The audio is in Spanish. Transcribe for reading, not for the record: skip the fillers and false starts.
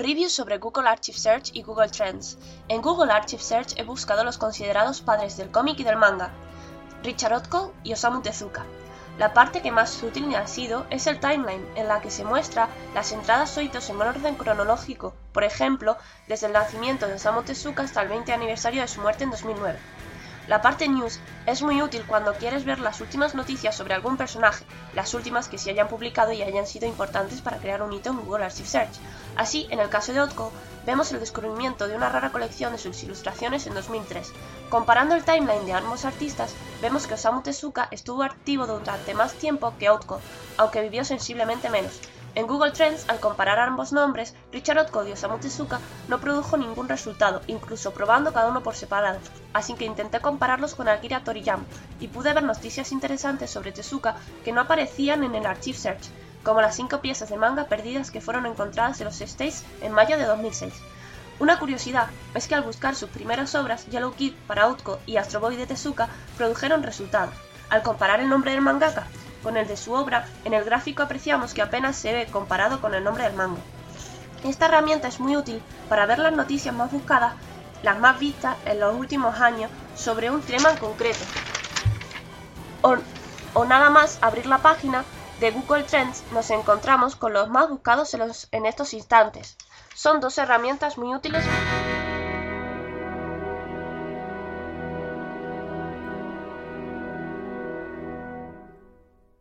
Review sobre Google Archive Search y Google Trends. En Google Archive Search he buscado los considerados padres del cómic y del manga, Richard Otko y Osamu Tezuka. La parte que más útil me ha sido es el timeline, en la que se muestra las entradas o hitos en orden cronológico, por ejemplo, desde el nacimiento de Osamu Tezuka hasta el 20 aniversario de su muerte en 2009. La parte News es muy útil cuando quieres ver las últimas noticias sobre algún personaje, las últimas que se hayan publicado y hayan sido importantes para crear un hito en Google Archive Search. Así, en el caso de Otko, vemos el descubrimiento de una rara colección de sus ilustraciones en 2003. Comparando el timeline de ambos artistas, vemos que Osamu Tezuka estuvo activo durante más tiempo que Otko, aunque vivió sensiblemente menos. En Google Trends, al comparar ambos nombres, Richard Otko y Osamu Tezuka no produjo ningún resultado, incluso probando cada uno por separado, así que intenté compararlos con Akira Toriyama, y pude ver noticias interesantes sobre Tezuka que no aparecían en el Archive Search, como las 5 piezas de manga perdidas que fueron encontradas en los States en mayo de 2006. Una curiosidad es que al buscar sus primeras obras, Yellow Kid para Otko y Astro Boy de Tezuka produjeron resultados. Al comparar el nombre del mangaka con el de su obra, en el gráfico apreciamos que apenas se ve comparado con el nombre del manga. Esta herramienta es muy útil para ver las noticias más buscadas, las más vistas en los últimos años sobre un tema en concreto. O nada más abrir la página de Google Trends nos encontramos con los más buscados en estos instantes. Son dos herramientas muy útiles